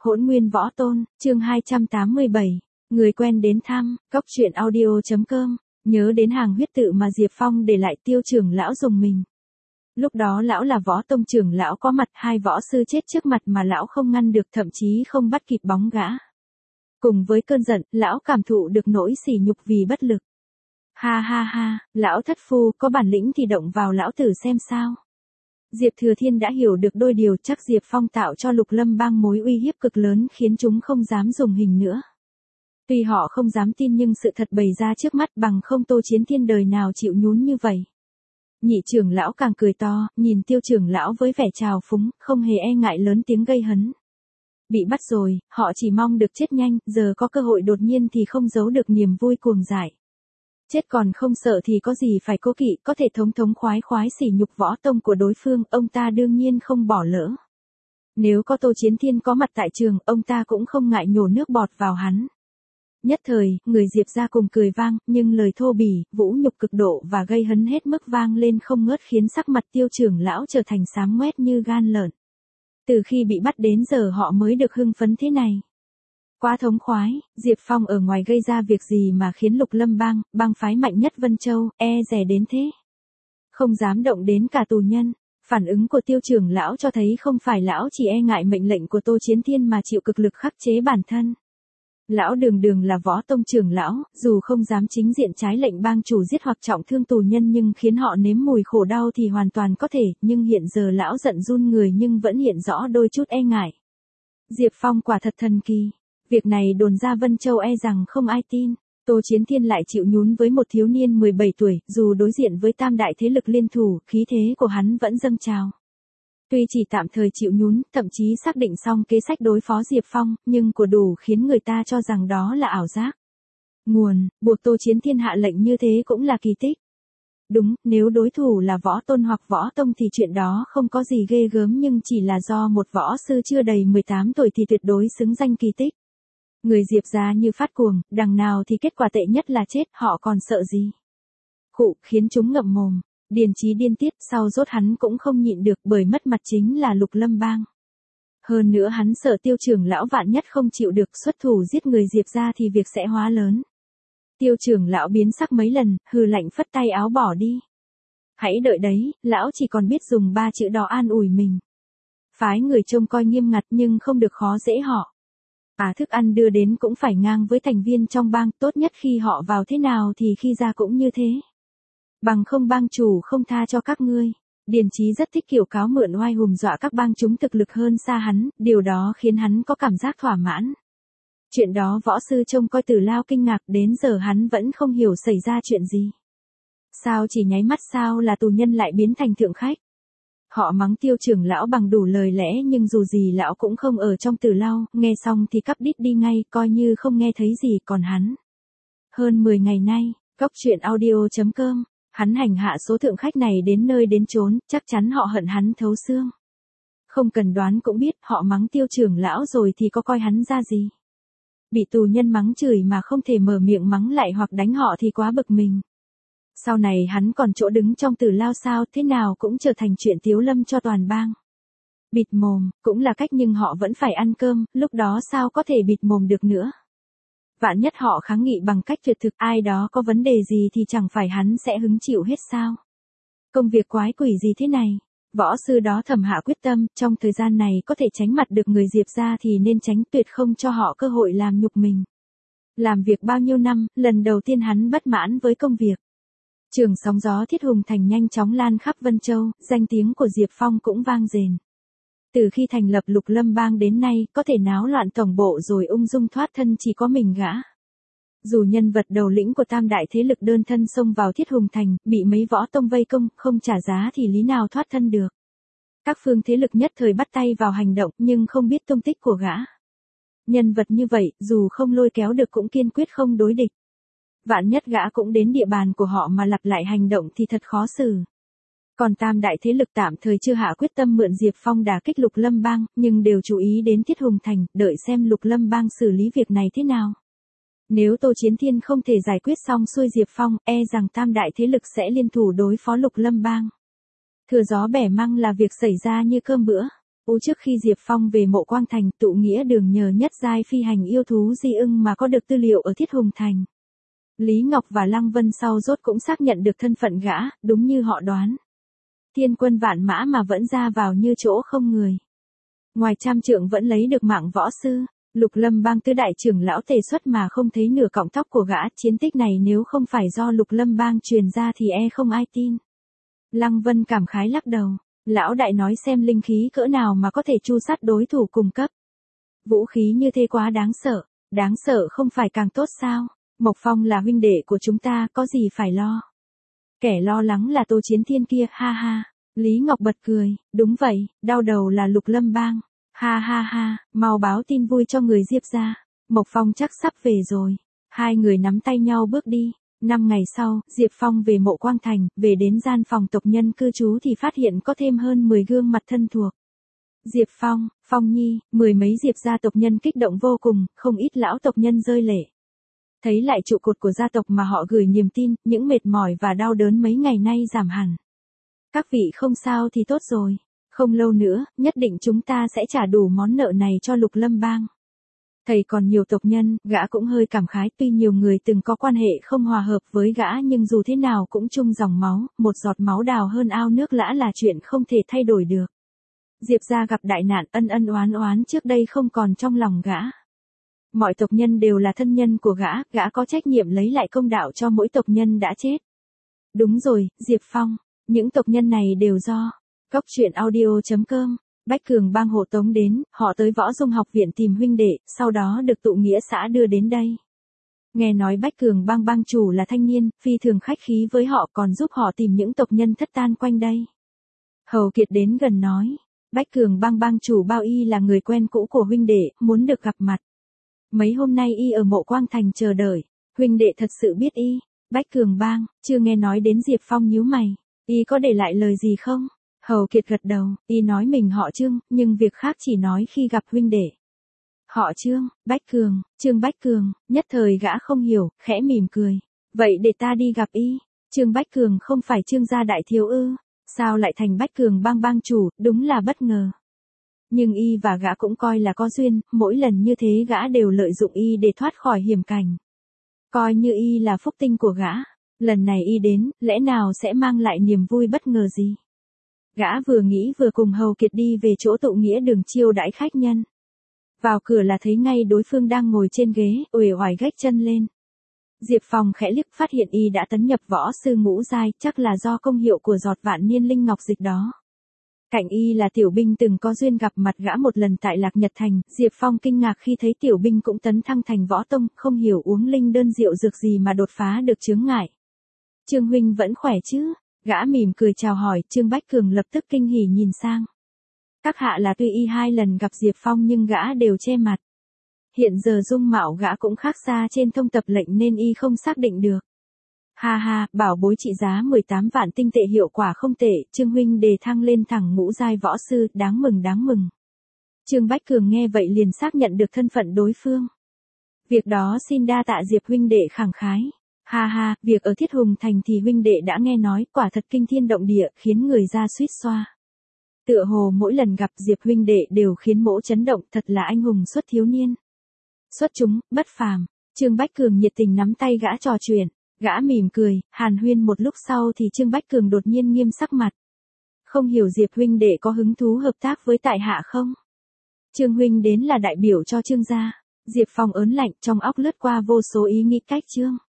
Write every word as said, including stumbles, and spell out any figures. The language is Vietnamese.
Hỗn nguyên võ tôn, chương hai trăm tám mươi bảy, người quen đến thăm, cốc truyện audio chấm com, nhớ đến hàng huyết tự mà Diệp Phong để lại Tiêu trưởng lão dùng mình. Lúc đó lão là võ tông trưởng lão có mặt, hai võ sư chết trước mặt mà lão không ngăn được, thậm chí không bắt kịp bóng gã. Cùng với cơn giận, lão cảm thụ được nỗi sỉ nhục vì bất lực. Ha ha ha, lão thất phu, có bản lĩnh thì động vào lão tử xem sao. Diệp Thừa Thiên đã hiểu được đôi điều, chắc Diệp Phong tạo cho Lục Lâm Bang mối uy hiếp cực lớn khiến chúng không dám dùng hình nữa. Tuy họ không dám tin nhưng sự thật bày ra trước mắt, bằng không Tô Chiến Thiên đời nào chịu nhún như vậy. Nhị trưởng lão càng cười to, nhìn Tiêu trưởng lão với vẻ trào phúng, không hề e ngại lớn tiếng gây hấn. Bị bắt rồi, họ chỉ mong được chết nhanh, giờ có cơ hội đột nhiên thì không giấu được niềm vui cuồng dại. Chết còn không sợ thì có gì phải cố kỵ, có thể thống thống khoái khoái sỉ nhục võ tông của đối phương, ông ta đương nhiên không bỏ lỡ. Nếu có Tô Chiến Thiên có mặt tại trường, ông ta cũng không ngại nhổ nước bọt vào hắn. Nhất thời, người Diệp ra cùng cười vang, nhưng lời thô bỉ, vũ nhục cực độ và gây hấn hết mức vang lên không ngớt khiến sắc mặt Tiêu trưởng lão trở thành xám ngoét như gan lợn. Từ khi bị bắt đến giờ họ mới được hưng phấn thế này. Quá thống khoái, Diệp Phong ở ngoài gây ra việc gì mà khiến Lục Lâm Bang, bang phái mạnh nhất Vân Châu, e dè đến thế. Không dám động đến cả tù nhân. Phản ứng của Tiêu trưởng lão cho thấy không phải lão chỉ e ngại mệnh lệnh của Tô Chiến Thiên mà chịu cực lực khắc chế bản thân. Lão đường đường là võ tông trưởng lão, dù không dám chính diện trái lệnh bang chủ giết hoặc trọng thương tù nhân nhưng khiến họ nếm mùi khổ đau thì hoàn toàn có thể, nhưng hiện giờ lão giận run người nhưng vẫn hiện rõ đôi chút e ngại. Diệp Phong quả thật thần kỳ. Việc này đồn ra Vân Châu e rằng không ai tin. Tô Chiến Thiên lại chịu nhún với một thiếu niên mười bảy tuổi, dù đối diện với tam đại thế lực liên thủ, khí thế của hắn vẫn dâng trào. Tuy chỉ tạm thời chịu nhún, thậm chí xác định xong kế sách đối phó Diệp Phong, nhưng của đủ khiến người ta cho rằng đó là ảo giác. Nguồn, buộc Tô Chiến Thiên hạ lệnh như thế cũng là kỳ tích. Đúng, nếu đối thủ là võ tôn hoặc võ tông thì chuyện đó không có gì ghê gớm, nhưng chỉ là do một võ sư chưa đầy mười tám tuổi thì tuyệt đối xứng danh kỳ tích. Người Diệp ra như phát cuồng, đằng nào thì kết quả tệ nhất là chết, họ còn sợ gì. Khụ, khiến chúng ngậm mồm. Điền Chí điên tiết, sau rốt hắn cũng không nhịn được, bởi mất mặt chính là Lục Lâm Bang. Hơn nữa hắn sợ Tiêu trưởng lão vạn nhất không chịu được xuất thủ giết người Diệp ra thì việc sẽ hóa lớn. Tiêu trưởng lão biến sắc mấy lần, hừ lạnh phất tay áo bỏ đi. Hãy đợi đấy, lão chỉ còn biết dùng ba chữ đó an ủi mình. Phái người trông coi nghiêm ngặt nhưng không được khó dễ họ. À, thức ăn đưa đến cũng phải ngang với thành viên trong bang, tốt nhất khi họ vào thế nào thì khi ra cũng như thế. Bằng không bang chủ không tha cho các ngươi. Điền Chí rất thích kiểu cáo mượn oai hùng dọa các bang chúng thực lực hơn xa hắn, điều đó khiến hắn có cảm giác thỏa mãn. Chuyện đó võ sư trông coi Tử Lao kinh ngạc, đến giờ hắn vẫn không hiểu xảy ra chuyện gì. Sao chỉ nháy mắt sao là tù nhân lại biến thành thượng khách? Họ mắng Tiêu trưởng lão bằng đủ lời lẽ nhưng dù gì lão cũng không ở trong Tử Lao, nghe xong thì cắp đít đi ngay, coi như không nghe thấy gì. Còn hắn. Hơn mười ngày nay, cốc truyện audio chấm com, hắn hành hạ số thượng khách này đến nơi đến chốn, chắc chắn họ hận hắn thấu xương. Không cần đoán cũng biết, họ mắng Tiêu trưởng lão rồi thì có coi hắn ra gì. Bị tù nhân mắng chửi mà không thể mở miệng mắng lại hoặc đánh họ thì quá bực mình. Sau này hắn còn chỗ đứng trong Tử Lao sao, thế nào cũng trở thành chuyện tiếu lâm cho toàn bang. Bịt mồm, cũng là cách nhưng họ vẫn phải ăn cơm, lúc đó sao có thể bịt mồm được nữa. Vạn nhất họ kháng nghị bằng cách tuyệt thực, ai đó có vấn đề gì thì chẳng phải hắn sẽ hứng chịu hết sao. Công việc quái quỷ gì thế này. Võ sư đó thầm hạ quyết tâm, trong thời gian này có thể tránh mặt được người Diệp ra thì nên tránh, tuyệt không cho họ cơ hội làm nhục mình. Làm việc bao nhiêu năm, lần đầu tiên hắn bất mãn với công việc. Trường sóng gió Thiết Hùng Thành nhanh chóng lan khắp Vân Châu, danh tiếng của Diệp Phong cũng vang dền. Từ khi thành lập Lục Lâm Bang đến nay, có thể náo loạn tổng bộ rồi ung dung thoát thân chỉ có mình gã. Dù nhân vật đầu lĩnh của tam đại thế lực đơn thân xông vào Thiết Hùng Thành, bị mấy võ tông vây công, không trả giá thì lý nào thoát thân được. Các phương thế lực nhất thời bắt tay vào hành động nhưng không biết tung tích của gã. Nhân vật như vậy, dù không lôi kéo được cũng kiên quyết không đối địch. Vạn nhất gã cũng đến địa bàn của họ mà lặp lại hành động thì thật khó xử. Còn tam đại thế lực tạm thời chưa hạ quyết tâm mượn Diệp Phong đả kích Lục Lâm Bang, nhưng đều chú ý đến Thiết Hùng Thành, đợi xem Lục Lâm Bang xử lý việc này thế nào. Nếu Tô Chiến Thiên không thể giải quyết xong xuôi Diệp Phong, e rằng tam đại thế lực sẽ liên thủ đối phó Lục Lâm Bang. Thừa gió bẻ măng là việc xảy ra như cơm bữa. U trước khi Diệp Phong về Mộ Quang Thành, tụ nghĩa đường nhờ nhất giai phi hành yêu thú di ưng mà có được tư liệu ở Thiết Hùng Thành. Lý Ngọc và Lăng Vân sau rốt cũng xác nhận được thân phận gã, đúng như họ đoán. Thiên quân vạn mã mà vẫn ra vào như chỗ không người. Ngoài trăm trượng vẫn lấy được mạng võ sư, Lục Lâm Bang tứ đại trưởng lão tề xuất mà không thấy nửa cọng tóc của gã. Chiến tích này nếu không phải do Lục Lâm Bang truyền ra thì e không ai tin. Lăng Vân cảm khái lắc đầu. Lão đại nói xem linh khí cỡ nào mà có thể tru sát đối thủ cùng cấp. Vũ khí như thế quá đáng sợ. Đáng sợ không phải càng tốt sao? Mộc Phong là huynh đệ của chúng ta, có gì phải lo. Kẻ lo lắng là Tô Chiến Thiên kia, ha ha. Lý Ngọc bật cười, đúng vậy, đau đầu là Lục Lâm Bang. Ha ha ha, mau báo tin vui cho người Diệp gia. Mộc Phong chắc sắp về rồi. Hai người nắm tay nhau bước đi. Năm ngày sau, Diệp Phong về Mộ Quang Thành, về đến gian phòng tộc nhân cư trú thì phát hiện có thêm hơn mười gương mặt thân thuộc. Diệp Phong, Phong Nhi, mười mấy Diệp gia tộc nhân kích động vô cùng, không ít lão tộc nhân rơi lệ. Thấy lại trụ cột của gia tộc mà họ gửi niềm tin, những mệt mỏi và đau đớn mấy ngày nay giảm hẳn. Các vị không sao thì tốt rồi. Không lâu nữa, nhất định chúng ta sẽ trả đủ món nợ này cho Lục Lâm Bang. Thầy còn nhiều tộc nhân, gã cũng hơi cảm khái, tuy nhiều người từng có quan hệ không hòa hợp với gã nhưng dù thế nào cũng chung dòng máu, một giọt máu đào hơn ao nước lã là chuyện không thể thay đổi được. Diệp gia gặp đại nạn, ân ân oán oán trước đây không còn trong lòng gã. Mọi tộc nhân đều là thân nhân của gã, gã có trách nhiệm lấy lại công đạo cho mỗi tộc nhân đã chết. Đúng rồi, Diệp Phong, những tộc nhân này đều do Cốc truyện audio chấm com, Bách Cường Bang hộ tống đến, họ tới Võ Dung học viện tìm huynh đệ, sau đó được tụ nghĩa xã đưa đến đây. Nghe nói Bách Cường Bang bang chủ là thanh niên, phi thường khách khí với họ, còn giúp họ tìm những tộc nhân thất tan quanh đây. Hầu Kiệt đến gần nói, Bách Cường Bang bang chủ Bao Y là người quen cũ của huynh đệ, muốn được gặp mặt. Mấy hôm nay y ở Mộ Quang Thành chờ đợi, huynh đệ thật sự biết y. Bách Cường Bang, chưa nghe nói đến Diệp Phong nhíu mày, y có để lại lời gì không? Hầu Kiệt gật đầu, y nói mình họ Trương, nhưng việc khác chỉ nói khi gặp huynh đệ. Họ Trương, Bách Cường, Trương Bách Cường, nhất thời gã không hiểu, khẽ mỉm cười. Vậy để ta đi gặp y. Trương Bách Cường không phải Trương gia đại thiếu ư? Sao lại thành Bách Cường Bang bang chủ, đúng là bất ngờ. Nhưng y và gã cũng coi là có duyên, mỗi lần như thế gã đều lợi dụng y để thoát khỏi hiểm cảnh. Coi như y là phúc tinh của gã, lần này y đến, lẽ nào sẽ mang lại niềm vui bất ngờ gì? Gã vừa nghĩ vừa cùng Hầu Kiệt đi về chỗ tụ nghĩa đường chiêu đãi khách nhân. Vào cửa là thấy ngay đối phương đang ngồi trên ghế, uể oải gách chân lên. Diệp Phong khẽ liếc phát hiện y đã tấn nhập võ sư ngũ giai, chắc là do công hiệu của giọt vạn niên linh ngọc dịch đó. Cạnh y là Tiểu Binh từng có duyên gặp mặt gã một lần tại Lạc Nhật Thành, Diệp Phong kinh ngạc khi thấy Tiểu Binh cũng tấn thăng thành võ tông, không hiểu uống linh đơn rượu dược gì mà đột phá được chướng ngại. Trương huynh vẫn khỏe chứ? Gã mỉm cười chào hỏi, Trương Bách Cường lập tức kinh hỉ nhìn sang. Các hạ là tuy y hai lần gặp Diệp Phong nhưng gã đều che mặt. Hiện giờ dung mạo gã cũng khác xa trên thông tập lệnh nên y không xác định được. Ha ha, bảo bối trị giá mười tám vạn tinh tệ hiệu quả không tệ, Trương huynh đề thăng lên thẳng ngũ giai võ sư, đáng mừng đáng mừng. Trương Bách Cường nghe vậy liền xác nhận được thân phận đối phương. Việc đó xin đa tạ Diệp huynh đệ khẳng khái. Ha ha, việc ở Thiết Hùng Thành thì huynh đệ đã nghe nói, quả thật kinh thiên động địa, khiến người ra suýt xoa. Tựa hồ mỗi lần gặp Diệp huynh đệ đều khiến mỗ chấn động, thật là anh hùng xuất thiếu niên. Xuất chúng, bất phàm. Trương Bách Cường nhiệt tình nắm tay gã trò chuyện. Gã mỉm cười, hàn huyên một lúc sau thì Trương Bách Cường đột nhiên nghiêm sắc mặt. Không hiểu Diệp huynh đệ có hứng thú hợp tác với tại hạ không? Trương huynh đến là đại biểu cho Trương gia. Diệp Phong ớn lạnh, trong óc lướt qua vô số ý nghĩ cách Trương.